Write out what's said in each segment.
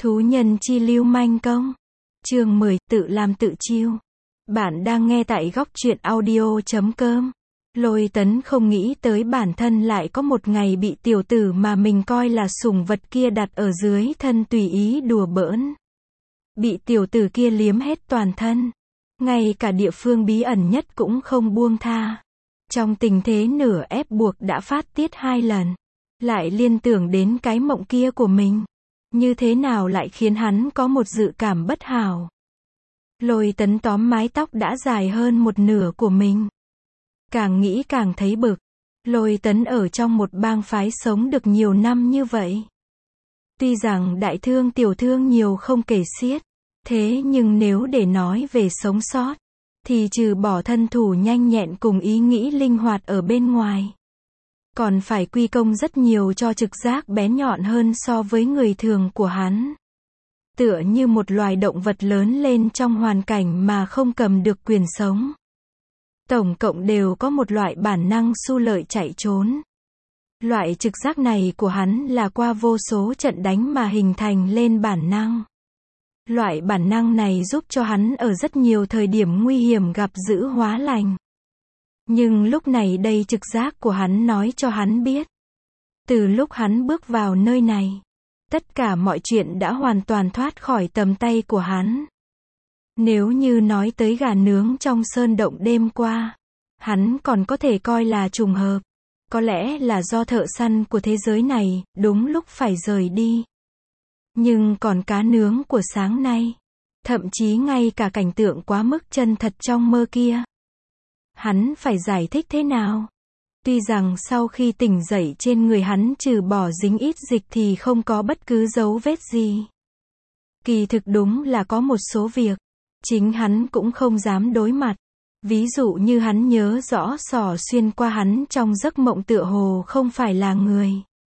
Thú nhân chi lưu manh công. Chương 10, tự làm tự chiêu. Bạn đang nghe tại góc truyện audio.com. Lôi Tấn không nghĩ tới bản thân lại có một ngày bị tiểu tử mà mình coi là sủng vật kia đặt ở dưới thân tùy ý đùa bỡn. Bị tiểu tử kia liếm hết toàn thân. Ngay cả địa phương bí ẩn nhất cũng không buông tha. Trong tình thế nửa ép buộc đã phát tiết 2 lần. Lại liên tưởng đến cái mộng kia của mình. Như thế nào lại khiến hắn có một dự cảm bất hảo. Lôi Tấn tóm mái tóc đã dài hơn một nửa của mình. Càng nghĩ càng thấy bực. Lôi Tấn ở trong một bang phái sống được nhiều năm như vậy. Tuy rằng đại thương tiểu thương nhiều không kể xiết. Thế nhưng nếu để nói về sống sót, thì trừ bỏ thân thủ nhanh nhẹn cùng ý nghĩ linh hoạt ở bên ngoài, còn phải quy công rất nhiều cho trực giác bén nhọn hơn so với người thường của hắn. Tựa như một loài động vật lớn lên trong hoàn cảnh mà không cầm được quyền sống. Tổng cộng đều có một loại bản năng xu lợi chạy trốn. Loại trực giác này của hắn là qua vô số trận đánh mà hình thành lên bản năng. Loại bản năng này giúp cho hắn ở rất nhiều thời điểm nguy hiểm gặp dữ hóa lành. Nhưng lúc này đây trực giác của hắn nói cho hắn biết. Từ lúc hắn bước vào nơi này, tất cả mọi chuyện đã hoàn toàn thoát khỏi tầm tay của hắn. Nếu như nói tới gà nướng trong sơn động đêm qua, hắn còn có thể coi là trùng hợp. Có lẽ là do thợ săn của thế giới này, đúng lúc phải rời đi. Nhưng còn cá nướng của sáng nay, thậm chí ngay cả cảnh tượng quá mức chân thật trong mơ kia, hắn phải giải thích thế nào? Tuy rằng sau khi tỉnh dậy trên người hắn trừ bỏ dính ít dịch thì không có bất cứ dấu vết gì. Kỳ thực đúng là có một số việc, chính hắn cũng không dám đối mặt. Ví dụ như hắn nhớ rõ Sỏ xuyên qua hắn trong giấc mộng tựa hồ không phải là người.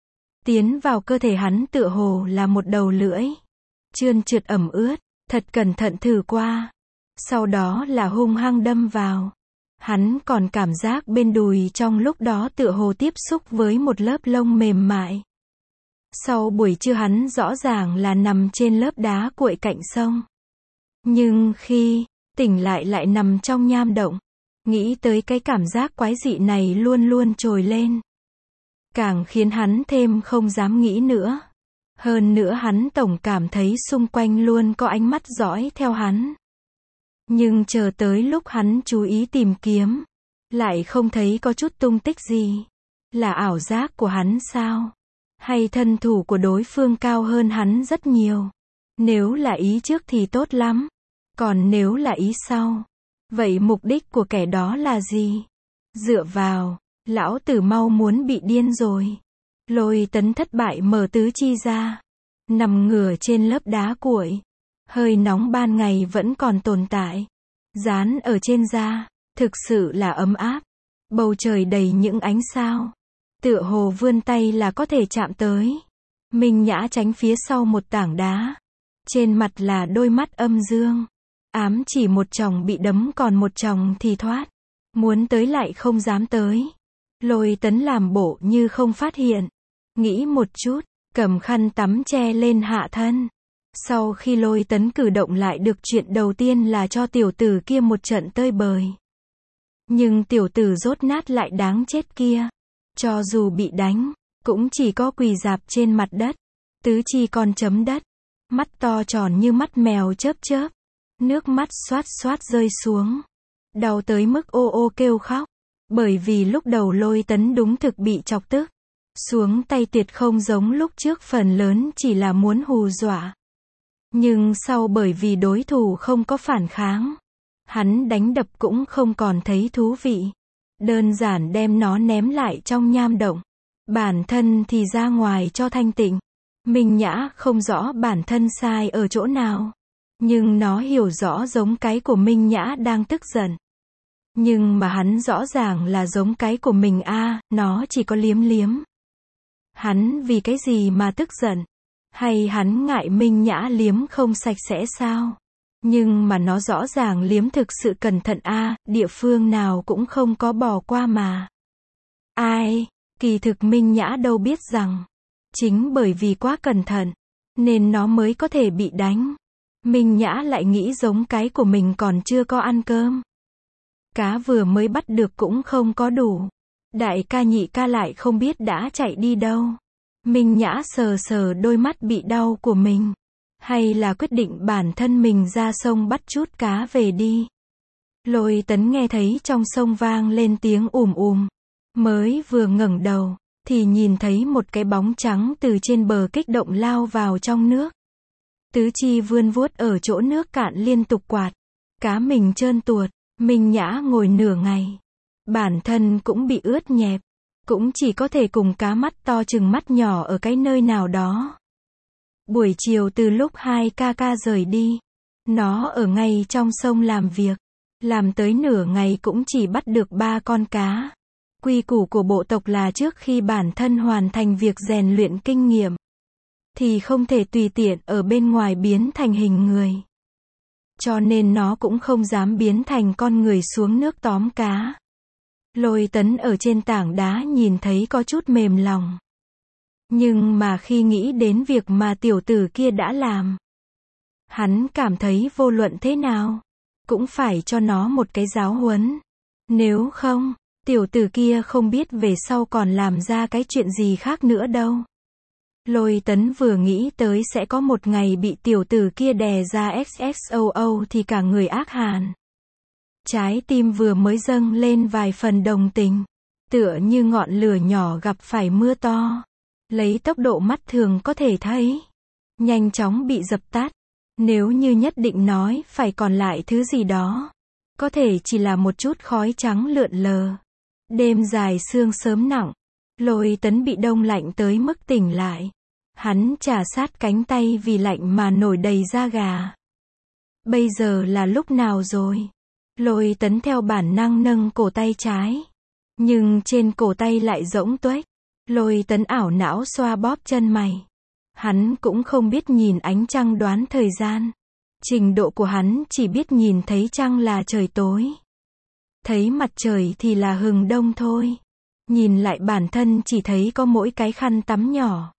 Tiến vào cơ thể hắn tựa hồ là một đầu lưỡi. Trơn trượt ẩm ướt, thật cẩn thận thử qua. Sau đó là hung hăng đâm vào. Hắn còn cảm giác bên đùi trong lúc đó tựa hồ tiếp xúc với một lớp lông mềm mại. Sau buổi trưa hắn rõ ràng là nằm trên lớp đá cuội cạnh sông. Nhưng khi tỉnh lại nằm trong nham động. Nghĩ tới cái cảm giác quái dị này luôn luôn trồi lên. Càng khiến hắn thêm không dám nghĩ nữa. Hơn nữa hắn tổng cảm thấy xung quanh luôn có ánh mắt dõi theo hắn. Nhưng chờ tới lúc hắn chú ý tìm kiếm, lại không thấy có chút tung tích gì. Là ảo giác của hắn sao? Hay thân thủ của đối phương cao hơn hắn rất nhiều? Nếu là ý trước thì tốt lắm. Còn nếu là ý sau, vậy mục đích của kẻ đó là gì? Dựa vào, lão tử mau muốn bị điên rồi. Lôi Tấn thất bại mở tứ chi ra, nằm ngửa trên lớp đá cuội. Hơi nóng ban ngày vẫn còn tồn tại. Dán ở trên da, thực sự là ấm áp. Bầu trời đầy những ánh sao. Tựa hồ vươn tay là có thể chạm tới. Minh Nhã tránh phía sau một tảng đá. Trên mặt là đôi mắt âm dương. Ám chỉ một chồng bị đấm còn một chồng thì thoát. Muốn tới lại không dám tới. Lôi Tấn làm bộ như không phát hiện. Nghĩ một chút, cầm khăn tắm che lên hạ thân. Sau khi Lôi Tấn cử động lại được chuyện đầu tiên là cho tiểu tử kia một trận tơi bời. Nhưng tiểu tử rốt nát lại đáng chết kia. Cho dù bị đánh, cũng chỉ có quỳ rạp trên mặt đất. Tứ chi còn chấm đất. Mắt to tròn như mắt mèo chớp chớp. Nước mắt xoát xoát rơi xuống. Đau tới mức ô ô kêu khóc. Bởi vì lúc đầu Lôi Tấn đúng thực bị chọc tức. Xuống tay tuyệt không giống lúc trước phần lớn chỉ là muốn hù dọa. Nhưng sau bởi vì đối thủ không có phản kháng. Hắn đánh đập cũng không còn thấy thú vị. Đơn giản đem nó ném lại trong nham động. Bản thân thì ra ngoài cho thanh tịnh. Minh Nhã không rõ bản thân sai ở chỗ nào. Nhưng nó hiểu rõ giống cái của Minh Nhã đang tức giận. Nhưng mà hắn rõ ràng là giống cái của mình nó chỉ có liếm liếm. Hắn vì cái gì mà tức giận? Hay hắn ngại Minh Nhã liếm không sạch sẽ sao? Nhưng mà nó rõ ràng liếm thực sự cẩn thận địa phương nào cũng không có bỏ qua mà. Ai, kỳ thực Minh Nhã đâu biết rằng, chính bởi vì quá cẩn thận, nên nó mới có thể bị đánh. Minh Nhã lại nghĩ giống cái của mình còn chưa có ăn cơm. Cá vừa mới bắt được cũng không có đủ. Đại ca nhị ca lại không biết đã chạy đi đâu. Minh Nhã sờ sờ đôi mắt bị đau của mình. Hay là quyết định bản thân mình ra sông bắt chút cá về đi. Lôi Tấn nghe thấy trong sông vang lên tiếng ùm ùm. Mới vừa ngẩng đầu, thì nhìn thấy một cái bóng trắng từ trên bờ kích động lao vào trong nước. Tứ chi vươn vuốt ở chỗ nước cạn liên tục quạt. Cá mình trơn tuột, Minh Nhã ngồi nửa ngày. Bản thân cũng bị ướt nhẹp. Cũng chỉ có thể cùng cá mắt to chừng mắt nhỏ ở cái nơi nào đó. Buổi chiều từ lúc hai ca ca rời đi, nó ở ngay trong sông làm việc. Làm tới nửa ngày cũng chỉ bắt được 3 con cá. Quy củ của bộ tộc là trước khi bản thân hoàn thành việc rèn luyện kinh nghiệm, thì không thể tùy tiện ở bên ngoài biến thành hình người. Cho nên nó cũng không dám biến thành con người xuống nước tóm cá. Lôi Tấn ở trên tảng đá nhìn thấy có chút mềm lòng. Nhưng mà khi nghĩ đến việc mà tiểu tử kia đã làm, hắn cảm thấy vô luận thế nào cũng phải cho nó một cái giáo huấn. Nếu không, tiểu tử kia không biết về sau còn làm ra cái chuyện gì khác nữa đâu. Lôi Tấn vừa nghĩ tới sẽ có một ngày bị tiểu tử kia đè ra XXOO thì cả người ác hàn. Trái tim vừa mới dâng lên vài phần đồng tình. Tựa như ngọn lửa nhỏ gặp phải mưa to. Lấy tốc độ mắt thường có thể thấy. Nhanh chóng bị dập tắt. Nếu như nhất định nói phải còn lại thứ gì đó. Có thể chỉ là một chút khói trắng lượn lờ. Đêm dài sương sớm nặng. Lôi Tấn bị đông lạnh tới mức tỉnh lại. Hắn chà sát cánh tay vì lạnh mà nổi đầy da gà. Bây giờ là lúc nào rồi? Lôi Tấn theo bản năng nâng cổ tay trái. Nhưng trên cổ tay lại rỗng tuếch. Lôi Tấn ảo não xoa bóp chân mày. Hắn cũng không biết nhìn ánh trăng đoán thời gian. Trình độ của hắn chỉ biết nhìn thấy trăng là trời tối. Thấy mặt trời thì là hừng đông thôi. Nhìn lại bản thân chỉ thấy có mỗi cái khăn tắm nhỏ.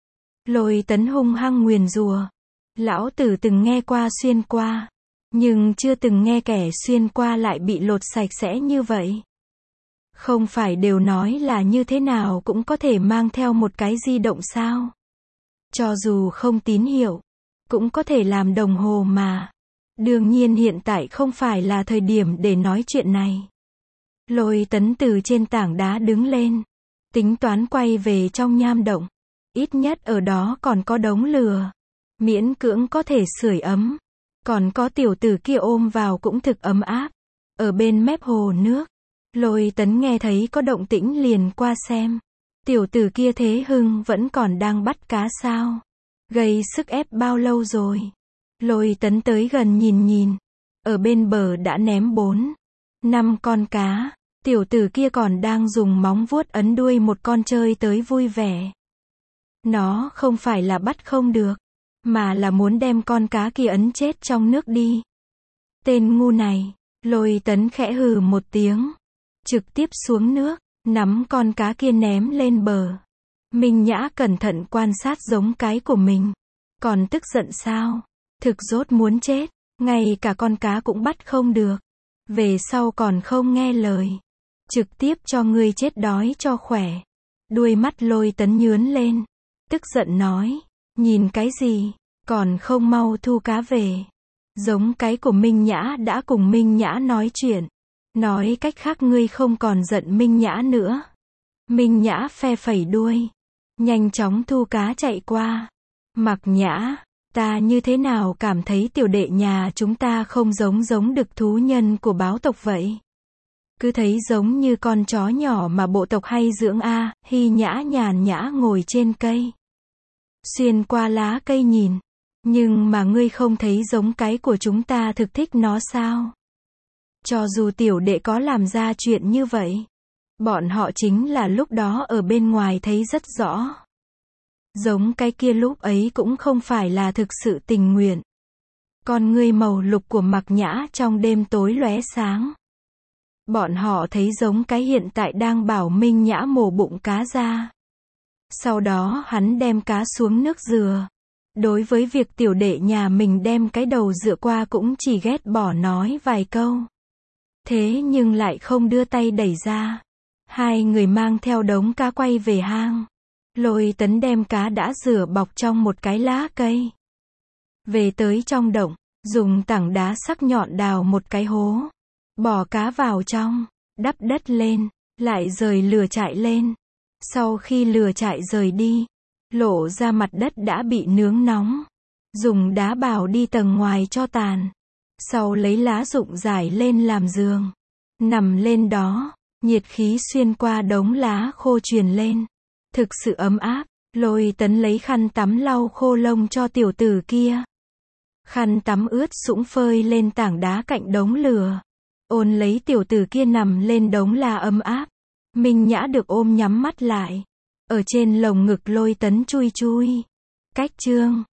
Lôi Tấn hung hăng nguyền rủa. Lão tử từng nghe qua xuyên qua. Nhưng chưa từng nghe kẻ xuyên qua lại bị lột sạch sẽ như vậy. Không phải đều nói là như thế nào cũng có thể mang theo một cái di động sao? Cho dù không tín hiệu, cũng có thể làm đồng hồ mà. Đương nhiên hiện tại không phải là thời điểm để nói chuyện này. Lôi Tấn từ trên tảng đá đứng lên. Tính toán quay về trong nham động. Ít nhất ở đó còn có đống lửa. Miễn cưỡng có thể sưởi ấm. Còn có tiểu tử kia ôm vào cũng thực ấm áp. Ở bên mép hồ nước. Lôi Tấn nghe thấy có động tĩnh liền qua xem. Tiểu tử kia thế hưng vẫn còn đang bắt cá sao? Gây sức ép bao lâu rồi? Lôi Tấn tới gần nhìn nhìn. Ở bên bờ đã ném 4-5 con cá. Tiểu tử kia còn đang dùng móng vuốt ấn đuôi một con chơi tới vui vẻ. Nó không phải là bắt không được, mà là muốn đem con cá kia ấn chết trong nước đi. Tên ngu này. Lôi Tấn khẽ hừ một tiếng. Trực tiếp xuống nước, nắm con cá kia ném lên bờ. Minh Nhã cẩn thận quan sát giống cái của mình. Còn tức giận sao? Thực rốt muốn chết. Ngay cả con cá cũng bắt không được. Về sau còn không nghe lời. Trực tiếp cho ngươi chết đói cho khỏe. Đuôi mắt Lôi Tấn nhướn lên. Tức giận nói. Nhìn cái gì? Còn không mau thu cá về. Giống cái của Minh Nhã đã cùng Minh Nhã nói chuyện. Nói cách khác ngươi không còn giận Minh Nhã nữa. Minh Nhã phe phẩy đuôi. Nhanh chóng thu cá chạy qua. Mặc Nhã, ta như thế nào cảm thấy tiểu đệ nhà chúng ta không giống đực thú nhân của báo tộc vậy? Cứ thấy giống như con chó nhỏ mà bộ tộc hay dưỡng a. Hy Nhã nhàn nhã ngồi trên cây. Xuyên qua lá cây nhìn. Nhưng mà ngươi không thấy giống cái của chúng ta thực thích nó sao? Cho dù tiểu đệ có làm ra chuyện như vậy, bọn họ chính là lúc đó ở bên ngoài thấy rất rõ. Giống cái kia lúc ấy cũng không phải là thực sự tình nguyện. Con ngươi màu lục của Mặc Nhã trong đêm tối lóe sáng. Bọn họ thấy giống cái hiện tại đang bảo Minh Nhã mổ bụng cá ra. Sau đó hắn đem cá xuống nước dừa. Đối với việc tiểu đệ nhà mình đem cái đầu dựa qua cũng chỉ ghét bỏ nói vài câu. Thế nhưng lại không đưa tay đẩy ra. Hai người mang theo đống cá quay về hang. Lôi Tấn đem cá đã rửa bọc trong một cái lá cây. Về tới trong động, dùng tảng đá sắc nhọn đào một cái hố. Bỏ cá vào trong, đắp đất lên, lại rời lửa trại lên. Sau khi lửa trại rời đi, lộ ra mặt đất đã bị nướng nóng. Dùng đá bào đi tầng ngoài cho tàn. Sau lấy lá rụng rải lên làm giường. Nằm lên đó, nhiệt khí xuyên qua đống lá khô truyền lên. Thực sự ấm áp, Lôi Tấn lấy khăn tắm lau khô lông cho tiểu tử kia. Khăn tắm ướt sũng phơi lên tảng đá cạnh đống lửa. Ôn lấy tiểu tử kia nằm lên đống lá ấm áp. Minh Nhã được ôm nhắm mắt lại. Ở trên lồng ngực Lôi Tấn chui chui. Cách chương